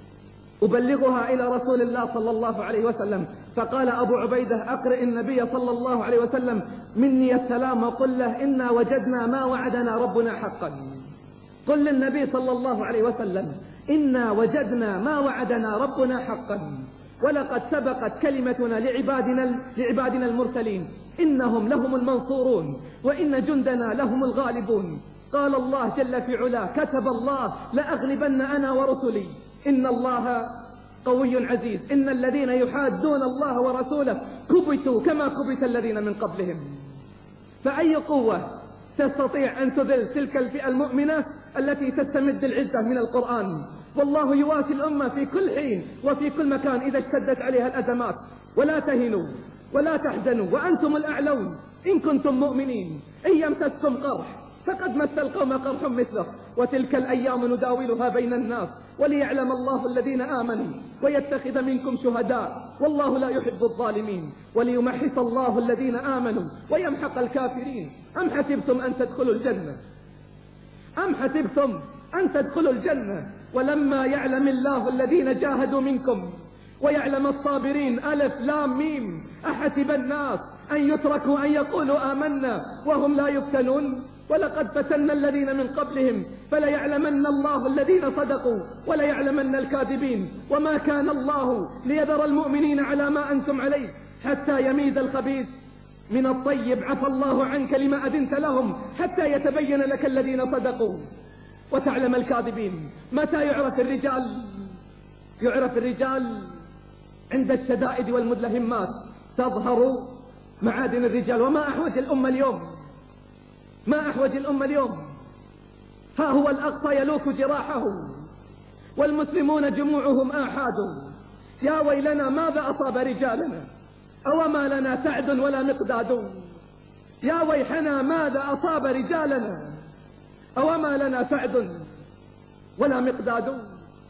Speaker 1: أبلغها إلى رسول الله صلى الله عليه وسلم؟ فقال أبو عبيدة أقرئ النبي صلى الله عليه وسلم مني السلام وقل له إنا وجدنا ما وعدنا ربنا حقا. قل للنبي صلى الله عليه وسلم إنا وجدنا ما وعدنا ربنا حقا، ولقد سبقت كلمتنا لعبادنا لعبادنا المرسلين إنهم لهم المنصورون وإن جندنا لهم الغالبون. قال الله جل في علاه كتب الله لأغلبن أنا ورسلي إن الله قوي عزيز. إن الذين يحادون الله ورسوله كبتوا كما كبت الذين من قبلهم. فأي قوة تستطيع أن تذل تلك الفئة المؤمنة التي تستمد العزة من القرآن؟ والله يواسي الأمة في كل حين وفي كل مكان إذا اشتدت عليها الأزمات. ولا تهنوا ولا تحزنوا وأنتم الأعلون إن كنتم مؤمنين. إن يمسسكم قرح فقد مس القوم قرح مثله وتلك الأيام نداولها بين الناس وليعلم الله الذين آمنوا ويتخذ منكم شهداء والله لا يحب الظالمين وليمحص الله الذين آمنوا ويمحق الكافرين. أم حسبتم أن تدخلوا الجنة أم حسبتم أن تدخلوا الجنة ولما يعلم الله الذين جاهدوا منكم ويعلم الصابرين. ألف لام ميم. أحسب الناس أن يتركوا أن يقولوا آمنا وهم لا يفتنون ولقد فتنا الذين من قبلهم فليعلمن الله الذين صدقوا وليعلمن الكاذبين. وما كان الله ليذر المؤمنين على ما أنتم عليه حتى يميز الخبيث من الطيب. عفى الله عنك لما أذنت لهم حتى يتبين لك الذين صدقوا وتعلم الكاذبين. متى يعرف الرجال؟ يعرف الرجال عند الشدائد والمدلهمات تظهر معادن الرجال. وما أحوج الأمة اليوم ما أحوج الأمة اليوم ها هو الأقصى يلوك جراحه والمسلمون جموعهم آحاد. يا ويلنا ماذا أصاب رجالنا أوما لنا سعد ولا مقداد. يا ويحنا ماذا أصاب رجالنا أوما لنا سعد ولا مقداد.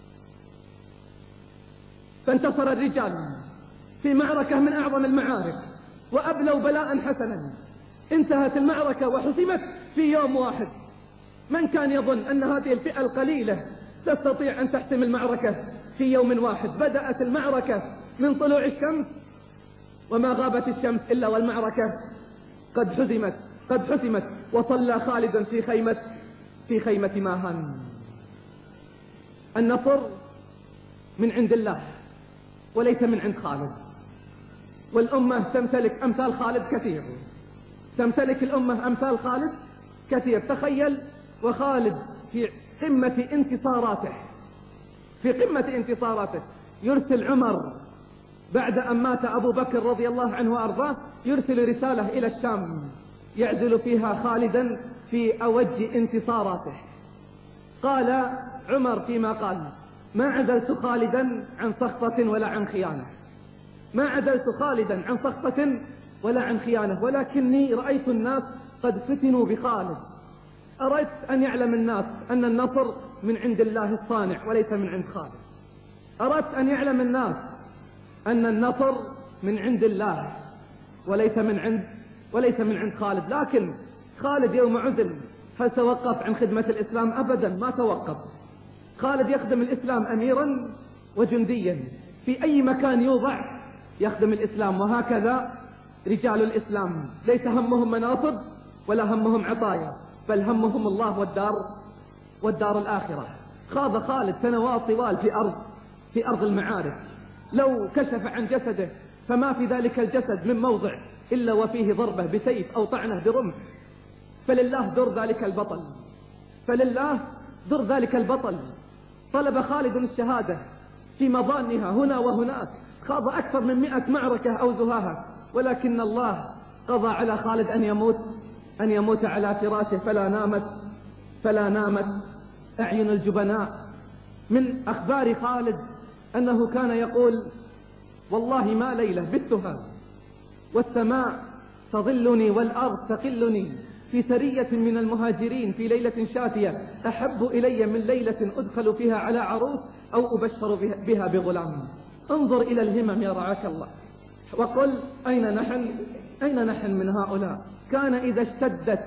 Speaker 1: فانتصر الرجال في معركة من أعظم المعارك وأبلوا بلاء حسنا. انتهت المعركة وحسمت في يوم واحد. من كان يظن أن هذه الفئة القليلة تستطيع أن تحسم المعركة في يوم واحد؟ بدأت المعركة من طلوع الشمس وما غابت الشمس إلا والمعركة قد حسمت قد حسمت وصلى خالد في خيمة في خيمة ماهان. النصر من عند الله وليس من عند خالد. والأمة تمتلك أمثال خالد كثير تمتلك الأمة أمثال خالد كثير. تخيل وخالد في قمة انتصاراته في قمة انتصاراته يرسل عمر بعد أن مات أبو بكر رضي الله عنه وأرضاه يرسل رسالة إلى الشام يعزل فيها خالدا في أوج انتصاراته. قال عمر فيما قال: ما عزلت خالدا عن سخطة ولا عن خيانة ما عزلت خالدا عن سخطة ولا عن خيانة ولكني رأيت الناس قد فتنوا بخالد. أردت أن يعلم الناس أن النصر من عند الله الصانع وليس من عند خالد. أردت أن يعلم الناس أن النصر من عند الله وليس من عند وليس من عند خالد. لكن خالد يوم عزل هل توقف عن خدمة الإسلام؟ أبدا ما توقف. خالد يخدم الإسلام أميرا وجنديا في أي مكان يوضع يخدم الإسلام. وهكذا رجال الإسلام ليس همهم مناصب ولا همهم عطايا بل همهم الله والدار والدار الآخرة. خاض خالد سنوات طوال في أرض في أرض المعارك. لو كشف عن جسده فما في ذلك الجسد من موضع إلا وفيه ضربة بسيف أو طعنة برمح. فلله در ذلك البطل فلله در ذلك البطل طلب خالد الشهادة في مظانها هنا وهناك. خاض أكثر من مئة معركة أو زهاها ولكن الله قضى على خالد أن يموت أن يموت على فراشه. فلا نامت فلا نامت أعين الجبناء. من أخبار خالد أنه كان يقول: والله ما ليلة بتها والسماء تظلني والأرض تقلني في سرية من المهاجرين في ليلة شاتية أحب إلي من ليلة أدخل فيها على عروس أو أبشر بها بغلام. انظر إلى الهمم يا رعاك الله وقل أين نحن أين نحن من هؤلاء؟ كان إذا اشتدت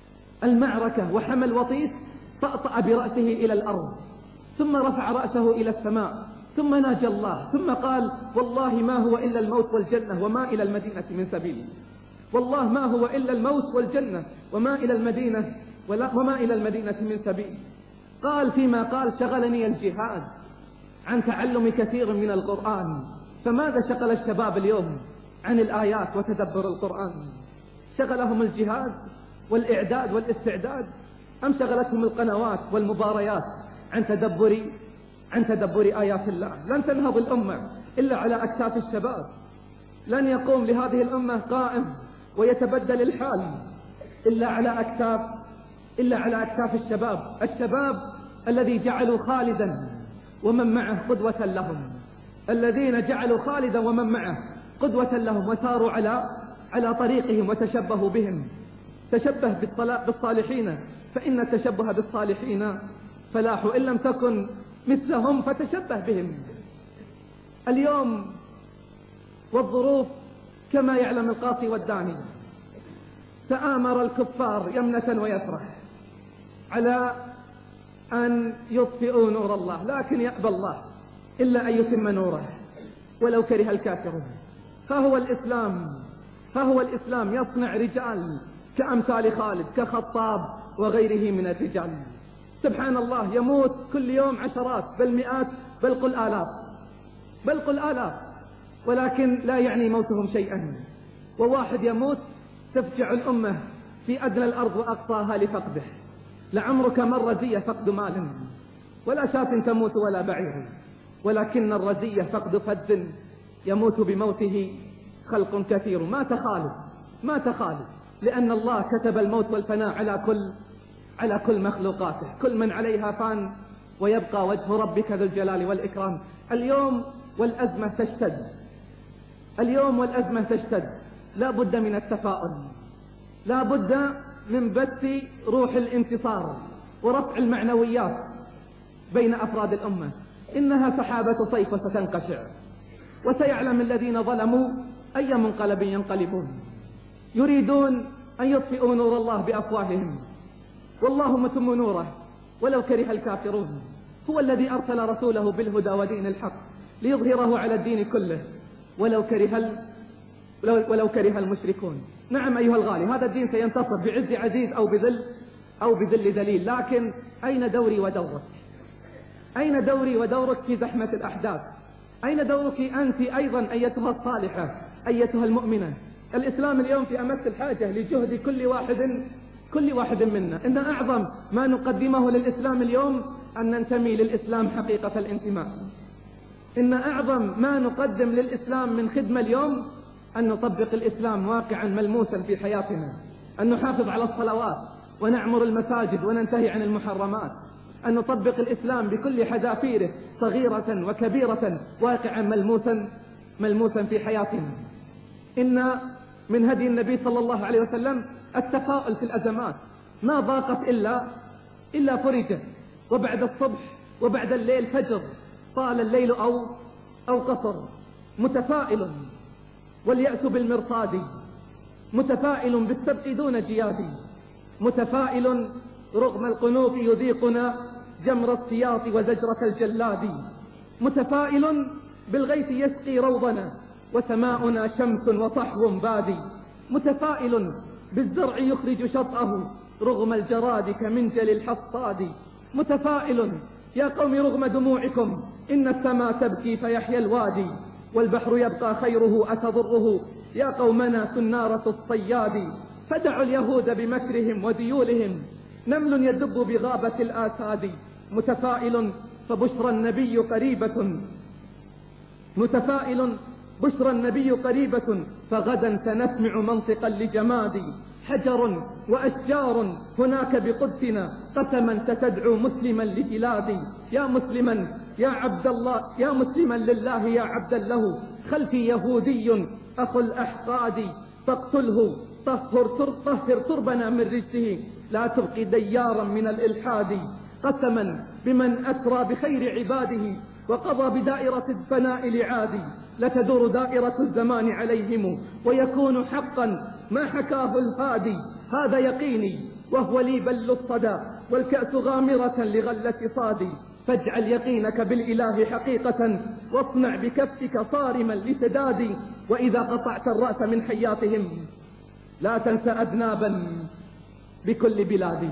Speaker 1: المعركة وحمى الوطيس طأطأ برأسه إلى الأرض ثم رفع رأسه إلى السماء ثم ناجى الله ثم قال: والله ما هو إلا الموت والجنة وما إلى المدينة من سبيل. والله ما هو إلا الموت والجنة وما إلى المدينة ولا وما إلى المدينة من سبيل. قال فيما قال: شغلني الجهاد عن تعلم كثير من القرآن. فماذا شغل الشباب اليوم عن الآيات وتدبر القرآن؟ شغلهم الجهاد والإعداد والاستعداد أم شغلتهم القنوات والمباريات عن تدبر عن تدبر آيات الله. لن تنهض الأمة إلا على أكتاف الشباب، لن يقوم لهذه الأمة قائم ويتبدل الحال إلا على أكتاف إلا على أكتاف الشباب، الشباب الذي جعلوا خالدا ومن معه قدوة لهم، الذين جعلوا خالدا ومن معه قدوة لهم وساروا على على طريقهم وتشبهوا بهم. تشبه بالصالحين فإن التشبه بالصالحين فلاح، إن لم تكن مثلهم فتشبه بهم. اليوم والظروف كما يعلم القاصي والداني، تآمر الكفار يمنة ويسرة على أن يطفئوا نور الله، لكن يأبى الله إلا أن يتم نوره ولو كره الكافرون. فهو الإسلام فهو الإسلام يصنع رجال كأمثال خالد كخطاب وغيره من الرجال. سبحان الله، يموت كل يوم عشرات بل مئات بل قل آلاف بل قل آلاف ولكن لا يعني موتهم شيئا. وواحد يموت تفجع الأمة في أدنى الأرض وأقصاها لفقده. لعمرك ما الرزية فقد مال ولا شاة تموت ولا بعير، ولكن الرزية فقد فد يموت بموته خلق كثير. ما تخالف ما تخالف لأن الله كتب الموت والفناء على كل على كل مخلوقاته. كل من عليها فان ويبقى وجه ربك ذو الجلال والإكرام. اليوم والأزمة تشتد اليوم والأزمة تشتد لا بد من التفاؤل، لا بد من بث روح الانتصار ورفع المعنويات بين أفراد الأمة. إنها سحابة صيف ستنقشع، وسيعلم الذين ظلموا أي منقلب ينقلبون. يريدون أن يطفئوا نور الله بأفواههم، والله متم نوره ولو كره الكافرون. هو الذي أرسل رسوله بالهدى ودين الحق ليظهره على الدين كله ولو كره ال... ولو كره المشركون. نعم أيها الغالي، هذا الدين سينتصر بعز عزيز أو بذل أو بذل ذليل، لكن أين دوري ودورك؟ أين دوري ودورك في زحمة الأحداث؟ أين دورك أنت أيضا أيتها الصالحة أيتها المؤمنة؟ الإسلام اليوم في أمس الحاجة لجهد كل واحد كل واحد منا. إن أعظم ما نقدمه للإسلام اليوم أن ننتمي للإسلام حقيقة الانتماء. إن أعظم ما نقدم للإسلام من خدمة اليوم أن نطبق الإسلام واقعا ملموسا في حياتنا، أن نحافظ على الصلوات ونعمر المساجد وننتهي عن المحرمات، أن نطبق الإسلام بكل حذافيره صغيرة وكبيرة واقعا ملموسا ملموسا في حياتنا. إن من هدي النبي صلى الله عليه وسلم التفاؤل في الأزمات، ما ضاقت إلا إلا فرجت، وبعد الصبح وبعد الليل فجر، طال الليل أو أو قصر. متفائل واليأس بالمرصاد، متفائل بالسبق دون جياد، متفائل رغم القنوط يذيقنا جمر السياط وزجرة الجلاد، متفائل بالغيث يسقي روضنا وسماؤنا شمس وصحو بادي، متفائل بالزرع يخرج شطأه رغم الجراد كمنجل الحصاد، متفائل يا قوم رغم دموعكم إن السماء تبكي فيحيى الوادي، والبحر يبقى خيره أتضره يا قومنا سنارة الصياد، فدعوا اليهود بمكرهم وديولهم نمل يدب بغابة الآساد، متفائل فبشرى النبي قريبة متفائل بشرى النبي قريبة فغدا سنسمع منطقا لجماد، حجر وأشجار هناك بقدسنا قسما ستدعو مسلما لبلادي، يا مسلما يا عبد الله يا مسلما لله يا عبدا له، خلفي يهودي أخو الأحقاد فاقتله طهر طهر تربنا من رجسه لا تبقي ديارا من الإلحاد، قسما بمن أسرى بخير عباده وقضى بدائرة الفناء لعادي، لتدور دائرة الزمان عليهم ويكون حقا ما حكاه الهادي، هذا يقيني وهو لي بل الصدى والكأس غامرة لغلة صادي، فاجعل يقينك بالإله حقيقة واصنع بكفك صارما لسدادي، وإذا قطعت الرأس من حياتهم لا تنس أذنابا بكل بلادي.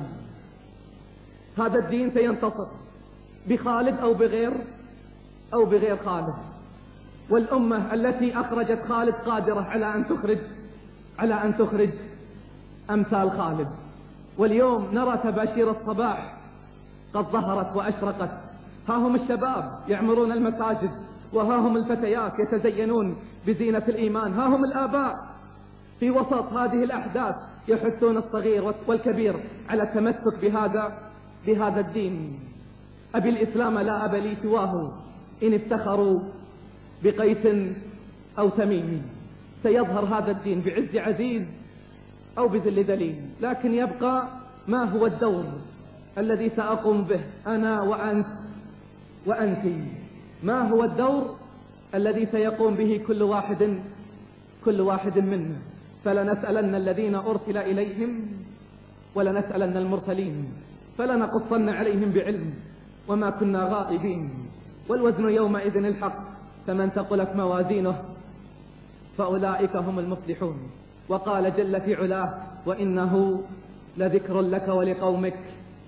Speaker 1: هذا الدين سينتصر بخالد أو بغير أو بغير خالد، والأمة التي أخرجت خالد قادرة على أن تخرج على أن تخرج أمثال خالد. واليوم نرى تباشير الصباح قد ظهرت وأشرقت ها هم الشباب يعمرون المساجد، وها هم الفتيات يتزينون بزينة الإيمان، ها هم الآباء في وسط هذه الأحداث يحثون الصغير والكبير على التمسك بهذا بهذا الدين. أبي الإسلام لا أب لي سواه، إن افتخروا بقيس أو تميم. سيظهر هذا الدين بعز عزيز أو بذل ذليل، لكن يبقى ما هو الدور الذي سأقوم به أنا وأنت وأنت؟ ما هو الدور الذي سيقوم به كل واحد كل واحد منا؟ فلنسألن الذين أرسل إليهم ولنسألن المرسلين، فلنقصن عليهم بعلم وما كنا غائبين. والوزن يومئذ الحق، فمن ثقلت موازينه فأولئك هم المفلحون. وقال جل في علاه: وإنه لذكر لك ولقومك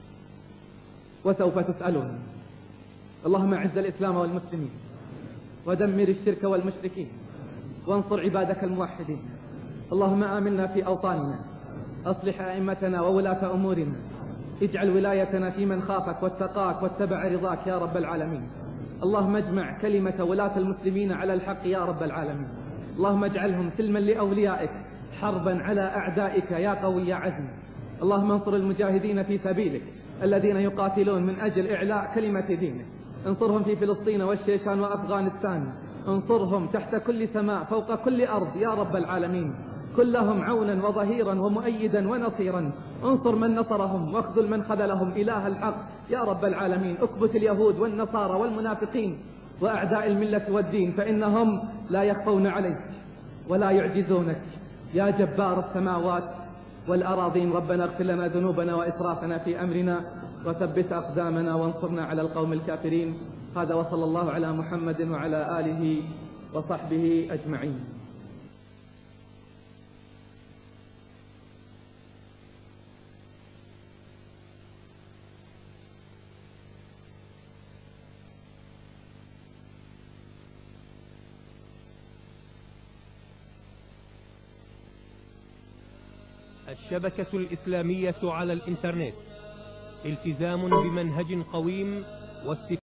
Speaker 1: وسوف تسألون. اللهم أعز الإسلام والمسلمين، ودمر الشرك والمشركين، وانصر عبادك الموحدين. اللهم آمنا في أوطاننا، أصلح أئمتنا وولاة أمورنا، اجعل ولايتنا في من خافك واتقاك واتبع رضاك يا رب العالمين. اللهم اجمع كلمة ولاة المسلمين على الحق يا رب العالمين. اللهم اجعلهم سلما لأوليائك، حربا على أعدائك يا قوي يا عزم. اللهم انصر المجاهدين في سبيلك الذين يقاتلون من أجل إعلاء كلمة دينك. انصرهم في فلسطين والشيشان وأفغانستان، انصرهم تحت كل سماء فوق كل أرض يا رب العالمين. كن لهم عونا وظهيرا ومؤيدا ونصيرا. انصر من نصرهم واخذل من خذلهم إله الحق يا رب العالمين. اكبت اليهود والنصارى والمنافقين وأعداء الملة والدين، فإنهم لا يخفون عليك ولا يعجزونك يا جبار السماوات والأراضين. ربنا اغفر لنا ذنوبنا وإسرافنا في أمرنا، وثبت أقدامنا وانصرنا على القوم الكافرين. هذا وصلى الله على محمد وعلى آله وصحبه أجمعين.
Speaker 2: الشبكة الإسلامية على الإنترنت، التزام بمنهج قويم واستفادة